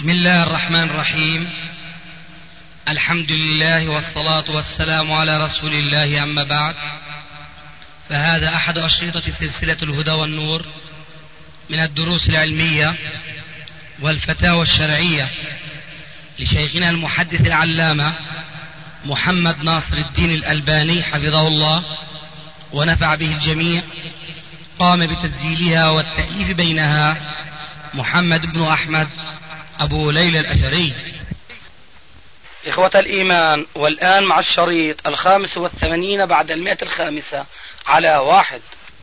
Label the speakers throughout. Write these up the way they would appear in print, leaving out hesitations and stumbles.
Speaker 1: بسم الله الرحمن الرحيم. الحمد لله والصلاة والسلام على رسول الله، أما بعد، فهذا أحد أشرطة سلسلة الهدى والنور من الدروس العلمية والفتاوى الشرعية لشيخنا المحدث العلامة محمد ناصر الدين الألباني حفظه الله ونفع به الجميع. قام بتسجيلها والتأليف بينها محمد بن أحمد أبو ليلى الأثري. إخوة الإيمان، والآن مع الشريط 85 بعد 100 على 1.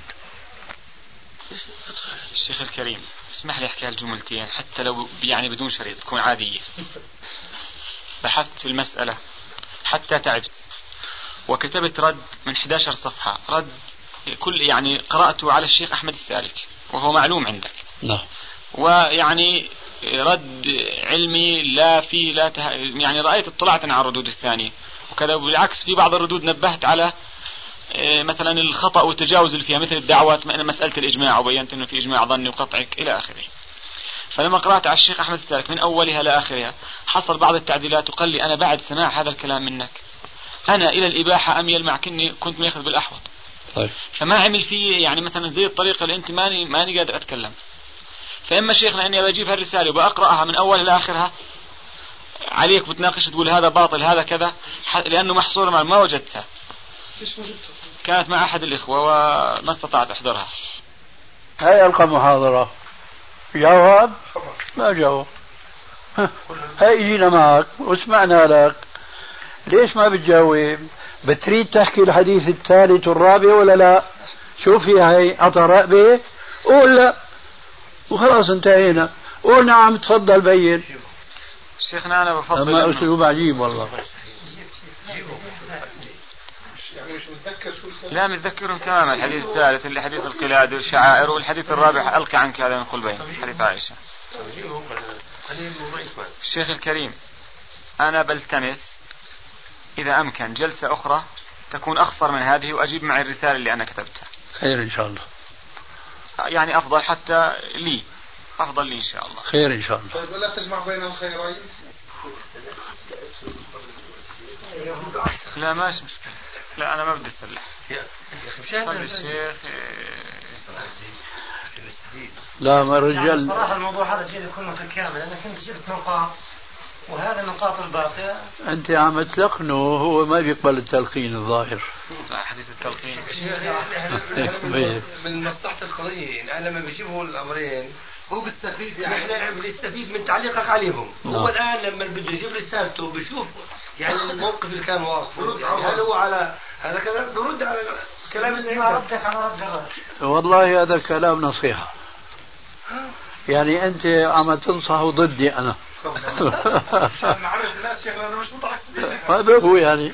Speaker 2: الشيخ الكريم، اسمح لي أحكي هالجملتين حتى لو يعني بدون شريط تكون عادية. بحثت في المسألة حتى تعبت وكتبت رد من 11 صفحة، رد كل يعني قرأته على الشيخ أحمد السالك وهو معلوم عندك.
Speaker 3: نعم.
Speaker 2: ويعني رد علمي لا فيه يعني رأيت اطلعت على الردود الثانية وكذا، بالعكس في بعض الردود نبهت على مثلا الخطأ والتجاوز اللي فيها، مثل الدعوات مسألة الإجماع، وبينت أنه في إجماع ظني وقطعك إلى آخره. فلما قرأت على الشيخ أحمد السالك من أولها لآخرها حصل بعض التعديلات، وقال لي أنا بعد سماع هذا الكلام منك أنا إلى الإباحة أميل مع كني كنت ماخذ بالأحوط.
Speaker 3: طيب.
Speaker 2: فما عمل فيه يعني مثلا زي الطريقة اللي أنت ماني قادر أتكلم. فإما شيخنا أني بجيب هالرسالة وبأقرأها من أول لآخرها عليك بتناقش تقول هذا باطل هذا كذا، لأنه محصورة ما وجدتها، كانت مع أحد الإخوة وما استطعت أحضرها.
Speaker 3: هاي ألقى محاضرة جواب ما جاوب. هاي جينا معك وسمعنا لك، ليش ما بتجاوب؟ بتريد تحكي الحديث الثالث والرابع ولا لا؟ شوف هي عطى رأبه قول لا وخلاص انتهينا. قول نعم تفضل بين.
Speaker 2: شيخنا أنا بفضل
Speaker 3: أما أسلوب عجيب والله.
Speaker 2: لا متذكرهم تماما. الحديث الثالث اللي حديث القلاد والشعائر، والحديث الرابع ألقى عنك هذا من قلبين حديث عائشة. الشيخ الكريم، أنا بلتمس إذا أمكن جلسة أخرى تكون أخصر من هذه وأجيب معي الرسالة اللي أنا كتبتها.
Speaker 3: خير إن شاء الله.
Speaker 2: يعني أفضل حتى لي، أفضل لي إن شاء الله.
Speaker 3: خير إن شاء الله.
Speaker 4: طيب ولا تجمع بين الخيرين؟
Speaker 2: لا ماشي مشكلة. لا أنا ما بدي أسلح. طيب الشيخ
Speaker 3: لا ما الرجال
Speaker 5: صراحة الموضوع هذا جيد يكون متكامل. أنا كنت جبت نقاط وهذه النقاط الباقية
Speaker 3: أنت عم تلقنه، هو ما بيقبل التلقين الظاهر.
Speaker 2: حديث التلقين
Speaker 4: من مصلحة القضية يعني أنا لما بجيبه الأمرين
Speaker 5: هو بيستفيد، يعني احنا بنستفيد من تعليقك عليهم. هو الآن لما بده يجيب رسالته بشوف يعني الموقف اللي كان واقفه، يعني هل هو على هذا كذا برد على كلام اللي ردك على رد.
Speaker 3: والله هذا كلام نصيحة، يعني أنت عم تنصحه ضدي أنا.
Speaker 4: عشان نعرف الناس شيخنا أنا مش متعصب.
Speaker 3: هذا هو يعني.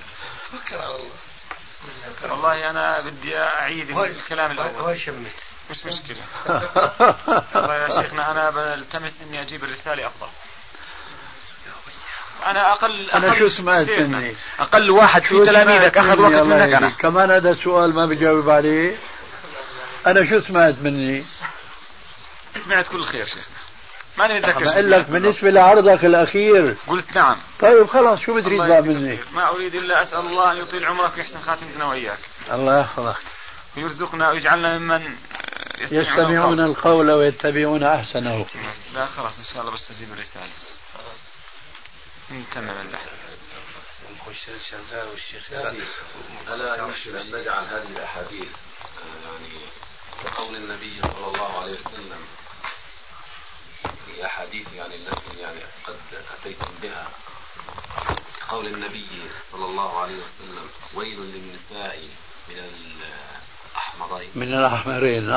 Speaker 2: والله أنا بدي أعيد الكلام الأول.
Speaker 5: هو شمت
Speaker 2: مش مشكلة. والله يا شيخنا أنا بلتمس إني أجيب الرسالة أفضل. أنا
Speaker 3: شو سمعت مني؟
Speaker 2: أقل واحد في تلاميذك أخذ وقت منك أنا.
Speaker 3: كمان هذا السؤال ما بجاوب عليه. أنا شو سمعت مني؟
Speaker 2: سمعت كل خير شيخنا، ماني متذكر.
Speaker 3: بقول لك بالنسبة لعرضك الأخير
Speaker 2: قلت نعم.
Speaker 3: طيب خلاص شو بتريد بقى مني؟
Speaker 2: ما أريد إلا أسأل الله أن يطيل عمرك ويحسن خاتمتنا وإياك.
Speaker 3: الله يحفظك
Speaker 2: ويرزقنا ويجعلنا ممن
Speaker 3: يستمعون القول ويتبعون أحسنه.
Speaker 2: لا خلاص إن شاء الله بس أجيب الرسالة. تمام البحث.
Speaker 6: ألا يمكن أن نجعل هذه الأحاديث يعني كقول النبي صلى الله عليه وسلم في أحاديث يعني التي يعني قد أتيتم بها، قول النبي صلى الله عليه وسلم ويل للنساء من
Speaker 3: الأحمرين.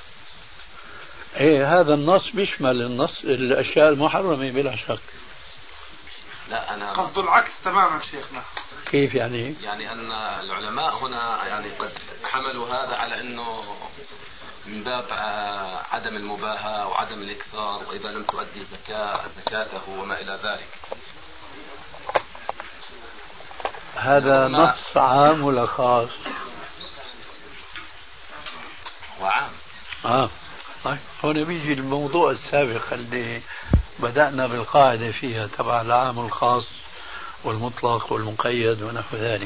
Speaker 3: إيه هذا النص بيشمل النص الأشياء المحرمة بلا شك.
Speaker 6: لا أنا
Speaker 4: قصد العكس تماما شيخنا.
Speaker 3: كيف يعني؟
Speaker 6: يعني أن العلماء هنا يعني قد حملوا هذا على أنه من باب عدم المباهاة وعدم الإكثار، وإذا لم تؤدي زكاته وما إلى ذلك.
Speaker 3: هذا نص عام ولا خاص؟
Speaker 6: وعام.
Speaker 3: طيب هنا بيجي الموضوع السابق اللي بدأنا بالقاعدة فيها تبع العام والخاص والمطلق والمقيد ونحو ذلك.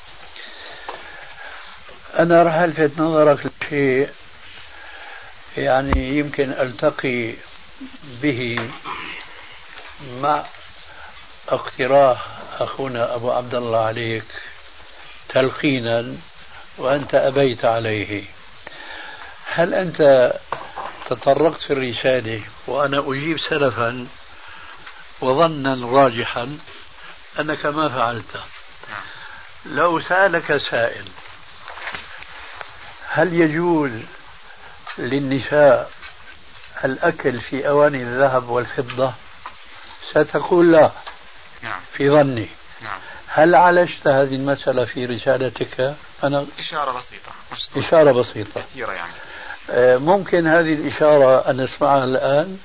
Speaker 3: أنا راح ألفت نظرك لشيء يعني يمكن ألتقي به مع اقتراح أخونا أبو عبد الله عليك تلقينا وأنت أبيت عليه. هل أنت تطرقت في الرسالة وأنا أجيب سلفا وظنا راجحا أنك ما فعلت؟ لو سألك سائل هل يجوز للنساء الأكل في أواني الذهب والفضة؟ ستقول لا.
Speaker 2: نعم.
Speaker 3: في ظني.
Speaker 2: نعم.
Speaker 3: هل عالجت هذه المسألة في رسالتك؟ أنا
Speaker 2: إشارة بسيطة.
Speaker 3: إشارة بسيطة
Speaker 2: كثيرة يعني.
Speaker 3: ممكن هذه الإشارة أن نسمعها الآن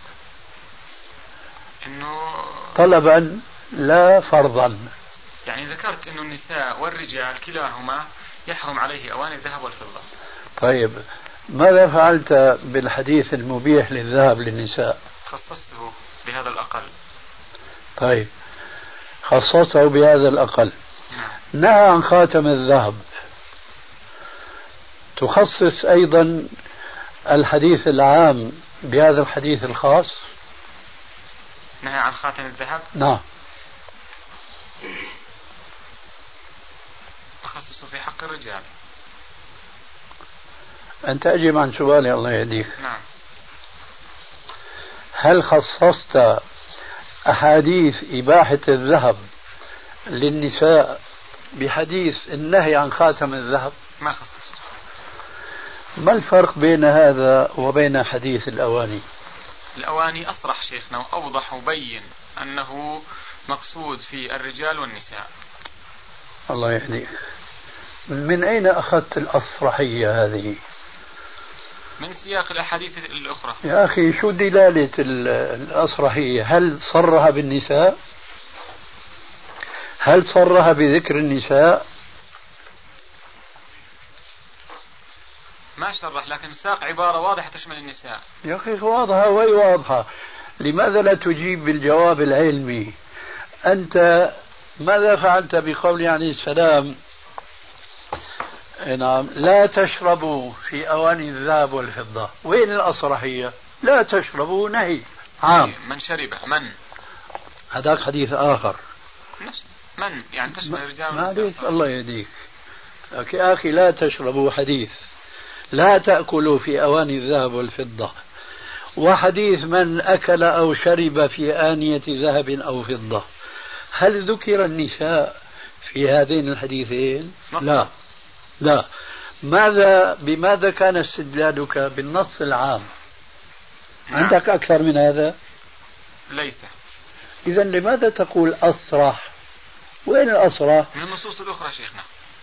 Speaker 2: إنه
Speaker 3: طلبا لا فرضا.
Speaker 2: يعني ذكرت إنه النساء والرجال كلاهما يحرم عليه أواني الذهب والفضة.
Speaker 3: طيب ماذا فعلت بالحديث المبيح للذهب للنساء؟
Speaker 2: خصصته بهذا الأقل.
Speaker 3: طيب خصصته بهذا الأقل. نهى عن خاتم الذهب، تخصص أيضا الحديث العام بهذا الحديث الخاص؟
Speaker 2: نهى عن خاتم الذهب؟
Speaker 3: نعم.
Speaker 2: أخصصه في حق الرجال.
Speaker 3: أنت أجب عن سؤالي الله يهديك.
Speaker 2: نعم.
Speaker 3: هل خصصت أحاديث إباحة الذهب للنساء بحديث النهي عن خاتم الذهب؟
Speaker 2: ما خصصت.
Speaker 3: ما الفرق بين هذا وبين حديث الأواني؟
Speaker 2: الأواني أصرح شيخنا وأوضح وبين أنه مقصود في الرجال والنساء.
Speaker 3: الله يهديك. من أين أخذت الأصرحية هذه؟
Speaker 2: من سياق الأحاديث الأخرى.
Speaker 3: يا أخي شو دلالة الأصرحية؟ هل صرها بالنساء؟ هل صرها بذكر النساء؟
Speaker 2: ما شرح، لكن ساق عبارة واضحة تشمل النساء.
Speaker 3: يا أخي واضحة وهي واضحة، لماذا لا تجيب بالجواب العلمي؟ أنت ماذا فعلت بقول عليه السلام نعم لا تشربوا في أواني الذهب والفضة؟ وين الأصرحية؟ لا تشربوا نهي عام.
Speaker 2: من شرب من
Speaker 3: هذاك حديث آخر.
Speaker 2: نفس من يعني تشمل الرجال
Speaker 3: والنساء. الله يهديك يا أخي لا تشربوا حديث لا تأكلوا في أواني الذهب والفضة، وحديث من أكل أو شرب في آنية ذهب أو فضة. هل ذكر النساء في هذين الحديثين؟ لا. بماذا كان استدلالك بالنص العام؟
Speaker 2: نعم.
Speaker 3: عندك أكثر من هذا؟
Speaker 2: ليس.
Speaker 3: إذا لماذا تقول أصرح؟ وين الأصرح؟
Speaker 2: من النصوص الأخرى شيخنا.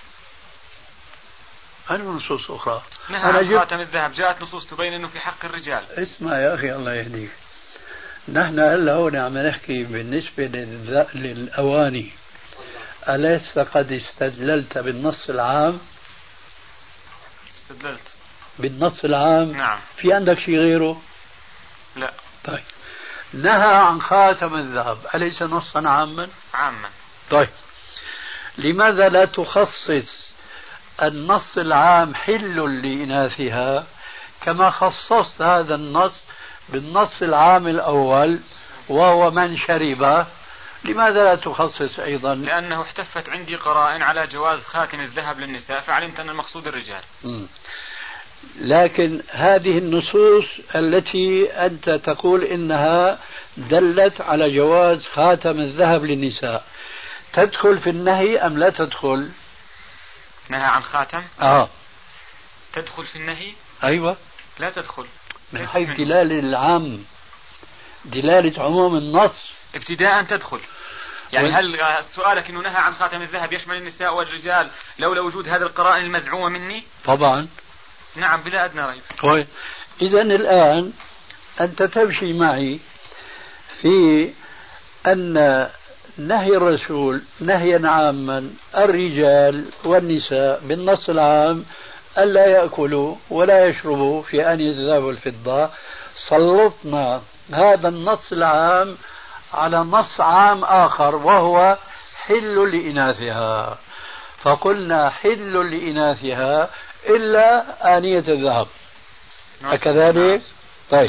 Speaker 3: أنا نصوص أخرى.
Speaker 2: نهى عن خاتم الذهب جاءت نصوص تبين أنه في حق الرجال.
Speaker 3: اسمع يا أخي الله يهديك، نحن هلا هون عم نحكي بالنسبة للأواني. أليس قد استدللت بالنص العام؟
Speaker 2: استدللت
Speaker 3: بالنص العام.
Speaker 2: نعم.
Speaker 3: في عندك شيء غيره؟
Speaker 2: لا.
Speaker 3: طيب نهى عن خاتم الذهب أليس نصا عاما؟
Speaker 2: عاما.
Speaker 3: طيب لماذا لا تخصص النص العام حل لإناثها كما خصصت هذا النص بالنص العام الأول وهو من شرب؟ لماذا لا تخصص أيضا؟
Speaker 2: لأنه احتفت عندي قرائن على جواز خاتم الذهب للنساء فعلمت أن المقصود الرجال.
Speaker 3: لكن هذه النصوص التي أنت تقول إنها دلت على جواز خاتم الذهب للنساء تدخل في النهي أم لا تدخل؟
Speaker 2: نهى عن خاتم؟ تدخل في النهي؟
Speaker 3: أيوة.
Speaker 2: لا تدخل
Speaker 3: من حيث دلالة العام، دلالة عموم النص
Speaker 2: ابتداء تدخل. يعني هل سؤالك انه نهى عن خاتم الذهب يشمل النساء والرجال لولا وجود هذه القرائن المزعومة مني؟
Speaker 3: طبعا.
Speaker 2: نعم بلا أدنى ريب.
Speaker 3: طيب إذا الآن أنت تمشي معي في أن نهي الرسول نهيا عاما الرجال والنساء بالنص العام ألا يأكلوا ولا يشربوا في آنية الذهب والفضة. سلطنا هذا النص العام على نص عام آخر وهو حل لإناثها، فقلنا حل لإناثها إلا آنية الذهب. أكذلك؟ طيب.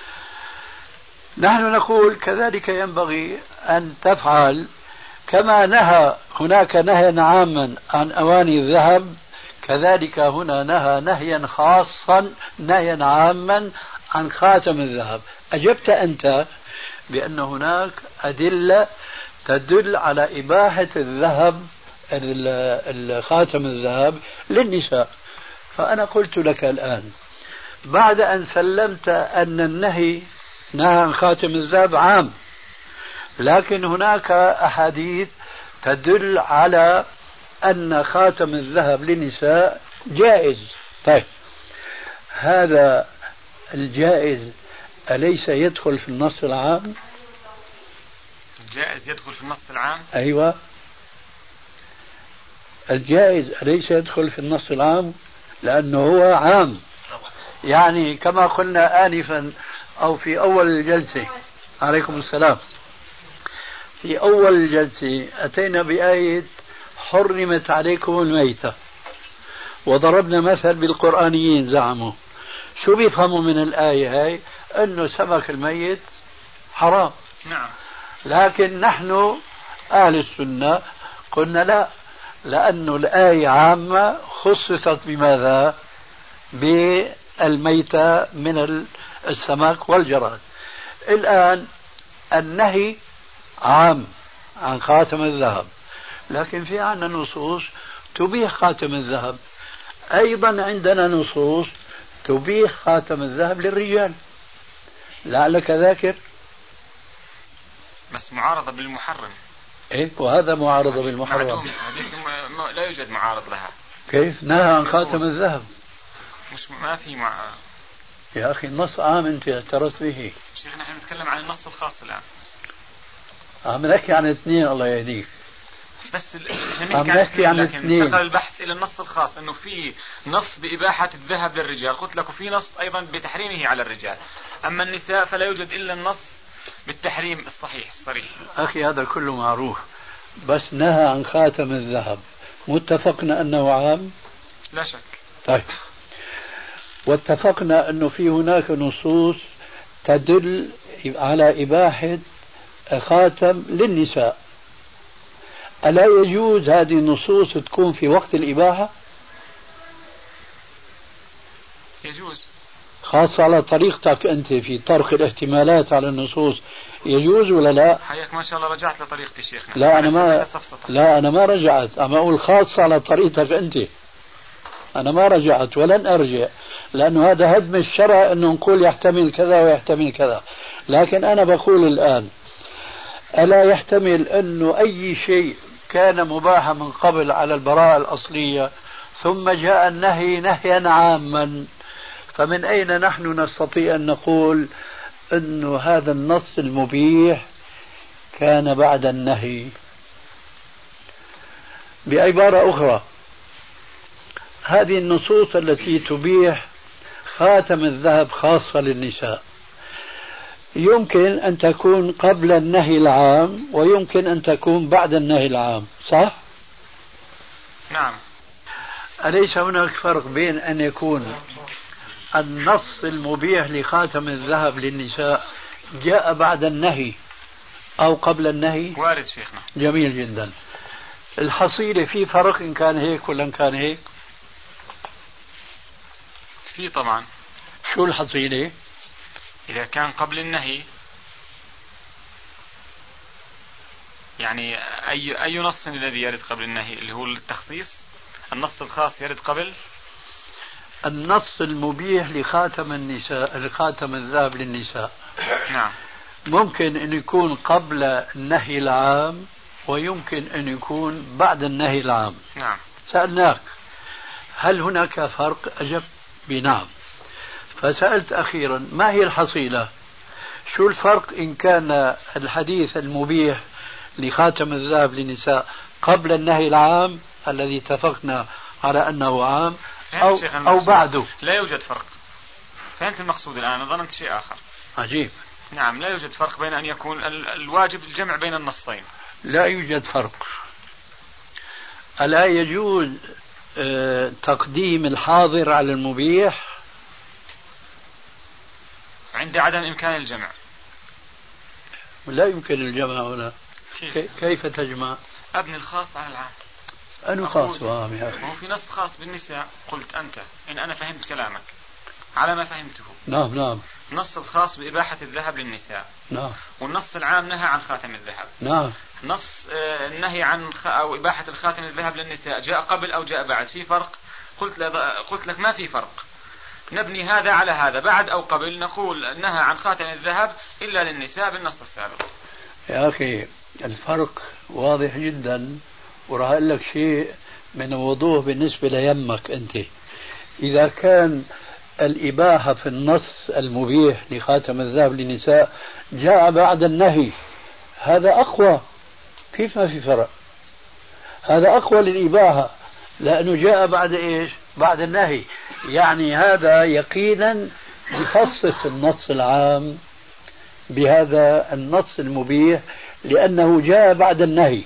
Speaker 3: نحن نقول كذلك ينبغي أن تفعل كما نهى هناك نهيا عاما عن أواني الذهب، كذلك هنا نهى نهيا خاصا نهيا عاما عن خاتم الذهب. أجبت أنت بأن هناك أدلة تدل على إباحة الذهب خاتم الذهب للنساء، فأنا قلت لك الآن بعد أن سلمت أن النهي نهى عن خاتم الذهب عام، لكن هناك أحاديث تدل على أن خاتم الذهب للنساء جائز. طيب هذا الجائز أليس يدخل في النص العام؟
Speaker 2: الجائز يدخل في النص العام؟
Speaker 3: أيوة، الجائز أليس يدخل في النص العام لأنه هو عام. يعني كما قلنا آنفا أو في أول الجلسة، عليكم السلام، في أول الجلسة أتينا بآية حرمت عليكم الميتة، وضربنا مثل بالقرآنيين زعموا شو بيفهموا من الآية هاي؟ أنه سمك الميت حرام.
Speaker 2: نعم.
Speaker 3: لكن نحن أهل السنة قلنا لا، لأن الآية عامة خصصت بماذا؟ بالميتة من السمك والجراد. الآن النهي عام عن خاتم الذهب، لكن في عندنا نصوص تبيح خاتم الذهب، أيضا عندنا نصوص تبيح خاتم الذهب للرجال، لعلك ذاكر.
Speaker 2: بس معارضة بالمحرم.
Speaker 3: إيه، وهذا معارضة بالمحرم.
Speaker 2: لا يوجد معارض لها.
Speaker 3: كيف نهى عن خاتم الذهب؟
Speaker 2: مش ما في
Speaker 3: يا أخي النص عام أنت اعترفت به.
Speaker 2: شيخ نحن نتكلم عن النص الخاص الآن.
Speaker 3: عم نحكي عن اثنين، الله يهديك.
Speaker 2: بس
Speaker 3: عم نحكي عن اثنين.
Speaker 2: انتقل البحث إلى النص الخاص، إنه في نص بإباحة الذهب للرجال، قلت لك وفي نص أيضا بتحريمه على الرجال. أما النساء فلا يوجد إلا النص بالتحريم الصحيح الصريح.
Speaker 3: أخي هذا كله معروف، بس نهى عن خاتم الذهب متفقنا أنه عام؟
Speaker 2: لا شك.
Speaker 3: طيب، واتفقنا أنه في هناك نصوص تدل على إباحة خاتم للنساء، ألا يجوز هذه النصوص تكون في وقت الإباحة؟
Speaker 2: يجوز،
Speaker 3: خاصة على طريقتك أنت في طرق الاحتمالات على النصوص، يجوز ولا لا؟
Speaker 2: حياك ما شاء الله رجعت لطريقتي شيخنا.
Speaker 3: لا أنا ما رجعت، أما أقول خاصة على طريقتك أنت، أنا ما رجعت ولن أرجع، لأنه هذا هدم الشرع أنه نقول يحتمل كذا ويحتمل كذا. لكن أنا بقول الآن ألا يحتمل أنه أي شيء كان مباحا من قبل على البراءة الأصلية ثم جاء النهي نهيا عاما، فمن أين نحن نستطيع أن نقول أنه هذا النص المبيح كان بعد النهي؟ بعبارة أخرى، هذه النصوص التي تبيح خاتم الذهب خاصة للنساء يمكن أن تكون قبل النهي العام ويمكن أن تكون بعد النهي العام، صح؟
Speaker 2: نعم.
Speaker 3: أليس هناك فرق بين أن يكون النص المبيح لخاتم الذهب للنساء جاء بعد النهي أو قبل النهي؟
Speaker 2: وارد شيخنا.
Speaker 3: جميل جدا. الحصيلة في فرق إن كان هيك ولا إن كان هيك؟
Speaker 2: في طبعا.
Speaker 3: شو الحصيلة؟
Speaker 2: إذا كان قبل النهي، يعني أي نص الذي يرد قبل النهي اللي هو التخصيص، النص الخاص يرد قبل
Speaker 3: النص المبيح لخاتم النساء، لخاتم الذهب للنساء.
Speaker 2: نعم.
Speaker 3: ممكن أن يكون قبل النهي العام ويمكن أن يكون بعد النهي العام.
Speaker 2: نعم.
Speaker 3: سألناك هل هناك فرق؟ أجبت بنعم. فسألت أخيرا ما هي الحصيلة؟ شو الفرق إن كان الحديث المبيح لخاتم الذهب للنساء قبل النهي العام الذي اتفقنا على أنه عام أو بعده؟
Speaker 2: لا يوجد فرق. فهمت المقصود الآن؟ ظننت شيء آخر.
Speaker 3: عجيب.
Speaker 2: نعم، لا يوجد فرق بين أن يكون الواجب الجمع بين النصين.
Speaker 3: لا يوجد فرق. ألا يجوز تقديم الحاضر على المبيح
Speaker 2: عند عدم إمكان الجمع؟
Speaker 3: لا يمكن الجمع هنا. كيف تجمع؟
Speaker 2: أبني الخاص على العام.
Speaker 3: أنا خاص وعام يا أخي.
Speaker 2: هو في نص خاص بالنساء. قلت أنت إن أنا فهمت كلامك على ما فهمته.
Speaker 3: نعم نعم.
Speaker 2: النص الخاص بإباحة الذهب للنساء.
Speaker 3: نعم.
Speaker 2: والنص العام نهى عن خاتم الذهب.
Speaker 3: نعم.
Speaker 2: نص النهي عن أو إباحة الخاتم الذهب للنساء جاء قبل أو جاء بعد؟ في فرق؟ قلت لك ما في فرق. نبني هذا على هذا، بعد أو قبل نقول نهى عن خاتم الذهب إلا للنساء بالنص السابق.
Speaker 3: يا أخي الفرق واضح جدا، وراح أقول لك شيء من الوضوح بالنسبة ليمك أنت. إذا كان الإباحة في النص المبيح لخاتم الذهب للنساء جاء بعد النهي، هذا أقوى. كيف ما في فرق؟ هذا أقوى للإباحة لأنه جاء بعد إيش؟ بعد النهي. يعني هذا يقينا يخصص النص العام بهذا النص المبيح لأنه جاء بعد النهي.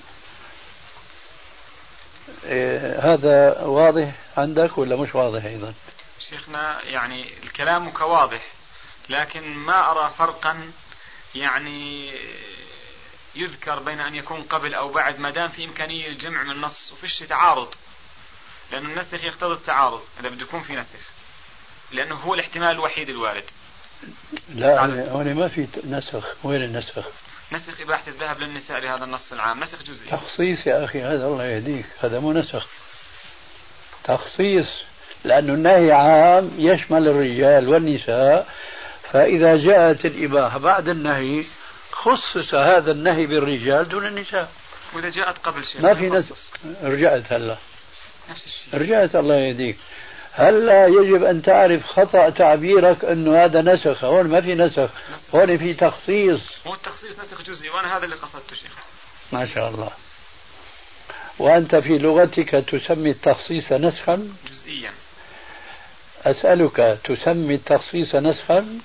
Speaker 3: هذا واضح عندك ولا مش واضح أيضا؟
Speaker 2: شيخنا يعني الكلام واضح، لكن ما أرى فرقا يعني يذكر بين أن يكون قبل أو بعد، ما دام في إمكانية الجمع من النص وفيش تعارض، لأن النسخ يقتضي التعارض إذا بده يكون في نسخ، لأنه هو الاحتمال الوحيد الوارد.
Speaker 3: لا هنا ما في نسخ. وين النسخ؟
Speaker 2: نسخ إباحة الذهب للنساء لهذا النص العام نسخ جزئي.
Speaker 3: تخصيص يا أخي هذا، الله يهديك، هذا مو نسخ، تخصيص، لأنه النهي عام يشمل الرجال والنساء، فإذا جاءت الإباحة بعد النهي خصص هذا النهي بالرجال دون النساء.
Speaker 2: وإذا جاءت قبل شيء
Speaker 3: ما في نسخ. رجعت هلا
Speaker 2: نفس الشيء.
Speaker 3: رجعت الله يهديك. هلا يجب أن تعرف خطأ تعبيرك أنه هذا نسخ. هون ما في نسخ، هون في تخصيص.
Speaker 2: هو التخصيص نسخ جزئي، وأنا هذا اللي قصدته شيخ.
Speaker 3: ما شاء الله. وأنت في لغتك تسمي التخصيص نسخا
Speaker 2: جزئيا.
Speaker 3: أسألك، تسمي التخصيص نسخا؟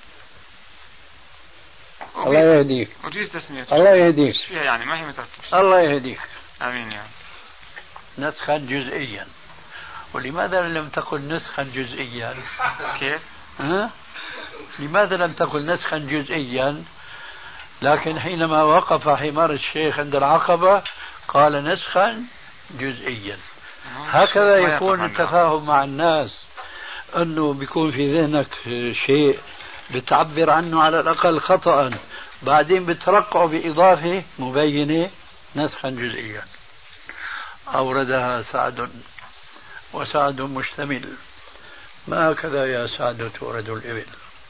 Speaker 3: الله يهديك.
Speaker 2: وجيز تسميته.
Speaker 3: الله يهديك.
Speaker 2: فيها يعني ما هي مترتب.
Speaker 3: الله يهديك.
Speaker 2: آمين يا رب.
Speaker 3: نسخا جزئيا. ولماذا لم تقل نسخا جزئيا؟
Speaker 2: كيف؟
Speaker 3: لماذا لم تقل نسخا جزئيا؟ لكن حينما وقف حمار الشيخ عند العقبة قال نسخا جزئيا. هكذا يكون التفاهم مع الناس، أنه بيكون في ذهنك شيء بتعبر عنه على الأقل خطأ، بعدين بترقعه بإضافة مبينة نسخا جزئيا. أوردها سعد، وسعد مشتمل. ما هكذا يا سعد تورد الإبل.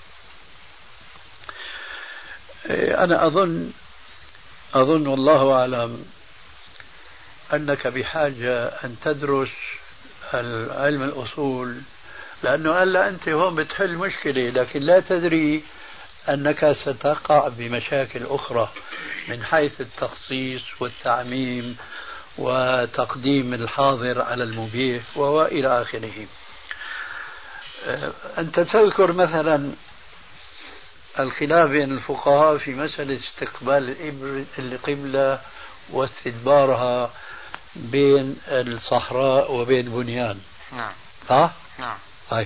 Speaker 3: أنا أظن والله أعلم أنك بحاجة أن تدرس علم الأصول، لأنه ألا أنت هون بتحل مشكلة لكن لا تدري أنك ستقع بمشاكل أخرى من حيث التخصيص والتعميم وتقديم الحاضر على المبيح وإلى آخره. أنت تذكر مثلا الخلاف بين الفقهاء في مسألة استقبال القبلة واستدبارها بين الصحراء وبين بنيان.
Speaker 2: نعم.
Speaker 3: صح؟
Speaker 2: نعم.
Speaker 3: طيب.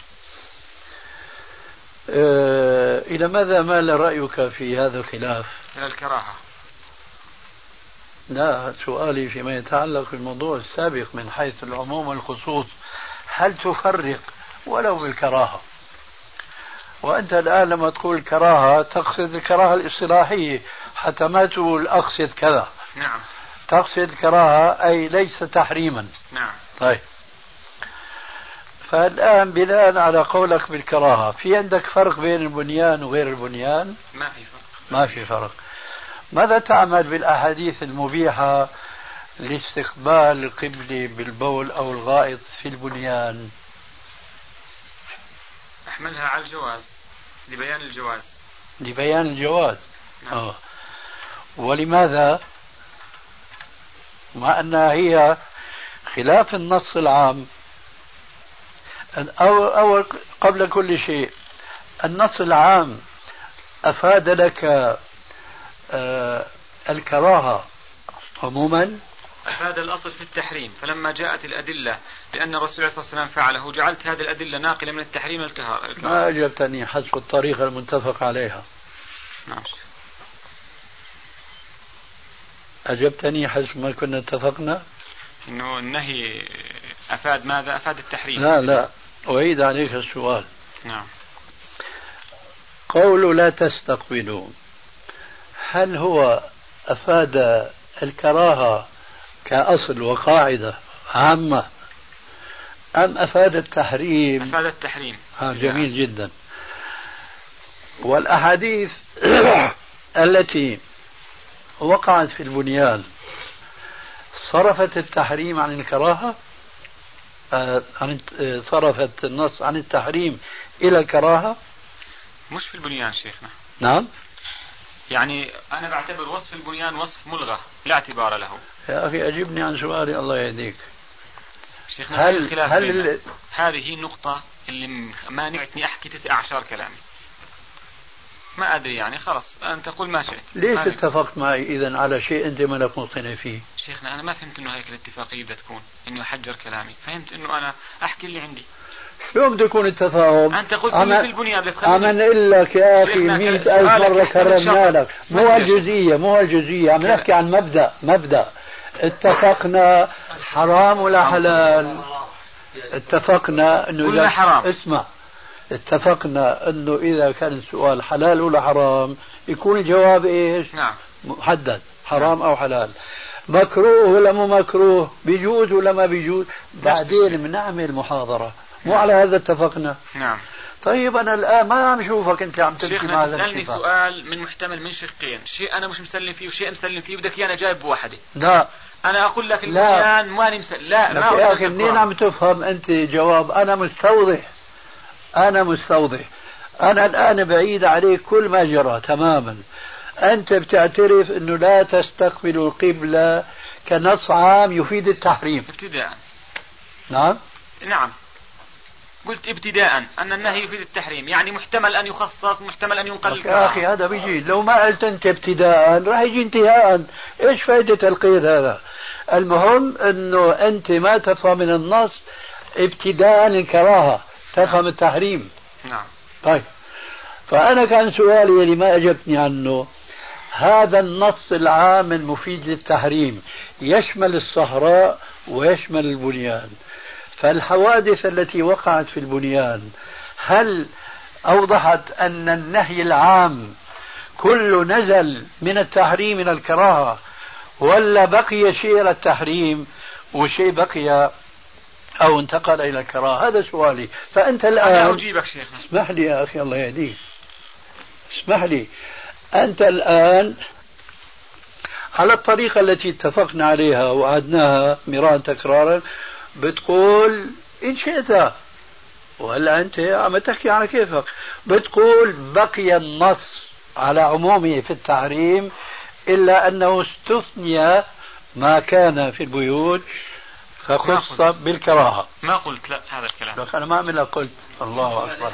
Speaker 3: إلى ماذا مال رأيك في هذا الخلاف؟
Speaker 2: إلى الكراهة.
Speaker 3: لا، سؤالي فيما يتعلق بالموضوع السابق من حيث العموم والخصوص، هل تفرق ولو بالكراهة؟ وأنت الآن لما تقول كراهة تقصد الكراهة الاصطلاحية، حتى ما تقول أقصد كذا.
Speaker 2: نعم.
Speaker 3: تقصد كراهة أي ليس تحريما.
Speaker 2: نعم.
Speaker 3: طيب، فالآن بناء على قولك بالكراهة، في عندك فرق بين البنيان وغير البنيان؟
Speaker 2: ما في فرق.
Speaker 3: ما في فرق. ماذا تعمل بالأحاديث المبيحة لاستقبال القبلة بالبول أو الغائط في البنيان؟
Speaker 2: أحملها على الجواز، لبيان الجواز.
Speaker 3: لبيان الجواز.
Speaker 2: نعم.
Speaker 3: ولماذا؟ مع أنها هي خلاف النص العام. أو قبل كل شيء، النص العام أفاد لك الكراهة عموما؟
Speaker 2: هذا الأصل في التحريم، فلما جاءت الأدلة لأن الرسول صلى الله عليه وسلم فعله جعلت هذه الأدلة ناقلة من التحريم الكراهة.
Speaker 3: ما أجبتني حسب الطريقة المتفق عليها.
Speaker 2: نعم.
Speaker 3: أجبتني حسب ما كنا اتفقنا
Speaker 2: إنه النهي أفاد ماذا؟ أفاد التحريم.
Speaker 3: لا أعيد عليك السؤال.
Speaker 2: نعم.
Speaker 3: قول لا تستقبلوا، هل هو أفاد الكراهة كأصل وقاعدة عامة أم أفاد التحريم؟
Speaker 2: أفاد التحريم.
Speaker 3: جميل جدا. والأحاديث التي وقعت في البنيان صرفت التحريم عن الكراهة، صرفت النص عن التحريم إلى الكراهة؟
Speaker 2: مش في البنيان شيخنا.
Speaker 3: نعم.
Speaker 2: يعني أنا بعتبر وصف البنيان وصف ملغى لا اعتبار له.
Speaker 3: يا أخي أجبني عن سؤالي الله يهديك.
Speaker 2: شيخنا هذه النقطة اللي مانعتني أحكي 19 كلامي. ما أدري يعني خلاص أنت قل ما شئت.
Speaker 3: ليش اتفقت معي إذن على شيء أنت ما لك مقتنع فيه؟
Speaker 2: شيخنا أنا ما فهمت إنه هيك الاتفاقية بدها تكون إنه يحجر كلامي، فهمت إنه أنا أحكي اللي عندي.
Speaker 3: شو بده يكون التفاهم؟
Speaker 2: أنت قلت لي في البنيان
Speaker 3: أنا نقول لك يا أخي 100,000 مرة كررنا لك، مو الجزئية عم نحكي عن مبدأ اتفقنا حرام ولا حلال؟ اتفقنا انه
Speaker 2: ولا حرام.
Speaker 3: اسمع، اتفقنا انه اذا كان السؤال حلال ولا حرام يكون الجواب ايش؟
Speaker 2: نعم.
Speaker 3: محدد، حرام او حلال. مكروه ولا مو مكروه، بيجوز ولا ما بيجوز، بعدين بنعمل محاضرة. مو على هذا اتفقنا؟
Speaker 2: نعم.
Speaker 3: طيب انا الان ما عم شوفك انت عم تمشي مع هذا
Speaker 2: تسألني سؤال من محتمل من شقين، شيء انا مش مسلم فيه وشيء مسلم فيه، بدك انا جايب بوحده.
Speaker 3: لا
Speaker 2: انا اقول لك البنيان ماني مسلم. لا ما
Speaker 3: يا اخي منين عم تفهم انت جواب؟ انا مستوضح. انا الان بعيد عليك كل ما جرى تماما. انت بتعترف انه لا تستقبلوا القبلة كنص عام يفيد التحريم
Speaker 2: ابتداء.
Speaker 3: نعم
Speaker 2: قلت ابتداء أن النهي يفيد التحريم، يعني محتمل أن يخصص، محتمل أن ينقل.
Speaker 3: يا أخي هذا بيجي، لو ما قلت أنت ابتداء راح يجي انتهاء. إيش فائدة القيد هذا؟ المهم أنه أنت ما تفهم من النص ابتداء الكراهة، تفهم التحريم.
Speaker 2: نعم.
Speaker 3: طيب، فأنا كان سؤالي اللي ما أجبتني عنه، هذا النص العام المفيد للتحريم يشمل الصحراء ويشمل البنيان، فالحوادث التي وقعت في البنيان هل أوضحت أن النهي العام كله نزل من التحريم إلى الكراهة، ولا بقي شيء إلى التحريم وشيء بقي أو انتقل إلى الكراهة؟ هذا سؤالي. فأنت الآن
Speaker 2: أنا أجيبك شيخنا.
Speaker 3: اسمح لي يا أخي الله يهديك، اسمح لي. أنت الآن على الطريقة التي اتفقنا عليها وعدناها مرارا تكرارا بتقول إن شئت، وهلا أنت عم تحكي على كيفك، بتقول بقي النص على عمومه في التحريم إلا أنه استثني ما كان في البيوت فخص بالكراهة.
Speaker 2: ما قلت لا هذا الكلام.
Speaker 3: لك أنا ما عمل قلت. الله أكبر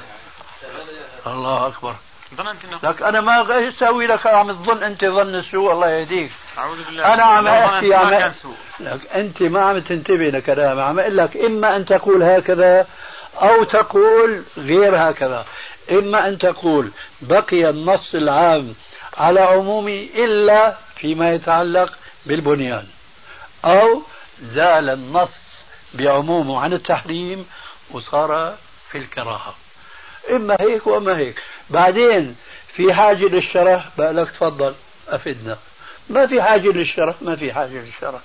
Speaker 3: الله أكبر.
Speaker 2: ظننت إنه
Speaker 3: لك أنا ما أسوي لك، عم تظن أنت ظن السوء الله يهديك.
Speaker 2: أعوذ بالله.
Speaker 3: أنا عم أحكي
Speaker 2: لك
Speaker 3: أنت ما عم تنتبه لكلامي، عم أقول لك إما أن تقول هكذا أو تقول غير هكذا. إما أن تقول بقي النص العام على عمومي إلا فيما يتعلق بالبنيان، أو زال النص بعمومه عن التحريم وصار في الكراهة. إما هيك وإما هيك. بعدين في حاجة للشرح بقى لك تفضل أفدنا، ما في حاجة للشرح ما في حاجة للشرح.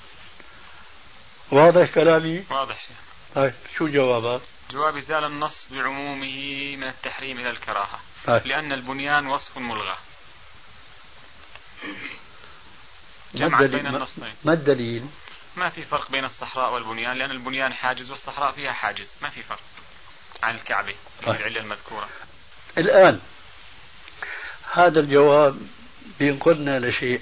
Speaker 3: واضح كلامي؟
Speaker 2: واضح شيخ.
Speaker 3: طيب شو جوابك؟
Speaker 2: جوابي زال النص بعمومه من التحريم إلى الكراهة. طيب. لأن البنيان وصف ملغى. جمع بين النصين.
Speaker 3: ما الدليل؟
Speaker 2: ما في فرق بين الصحراء والبنيان، لأن البنيان حاجز والصحراء فيها حاجز، ما في فرق عن الكعبة العلة المذكورة.
Speaker 3: الآن هذا الجواب بينقلنا لشيء.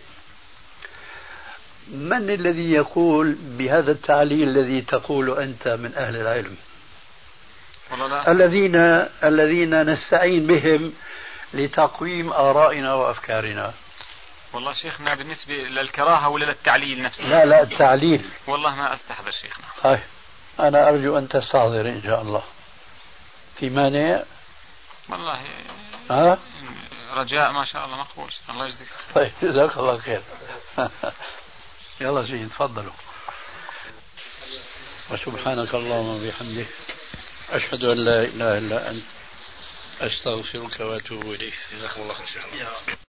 Speaker 3: من الذي يقول بهذا التعليل الذي تقول أنت من أهل العلم؟ الذين نستعين بهم لتقويم آرائنا وأفكارنا.
Speaker 2: والله شيخنا بالنسبة للكراهة ولا للتعليل نفسه؟
Speaker 3: لا التعليل.
Speaker 2: والله ما أستحضر شيخنا.
Speaker 3: طيب أنا أرجو أن تستحضر إن شاء الله. في مانع؟
Speaker 2: والله رجاء ما شاء الله مقبول. الله يجزيك.
Speaker 3: طيب جزاك الله خير. يلا سيدي تفضلوا. وسبحانك اللهم وبحمدك أشهد أن لا إله إلا أنت أستغفرك وأتوب إليك. جزاكم الله خير.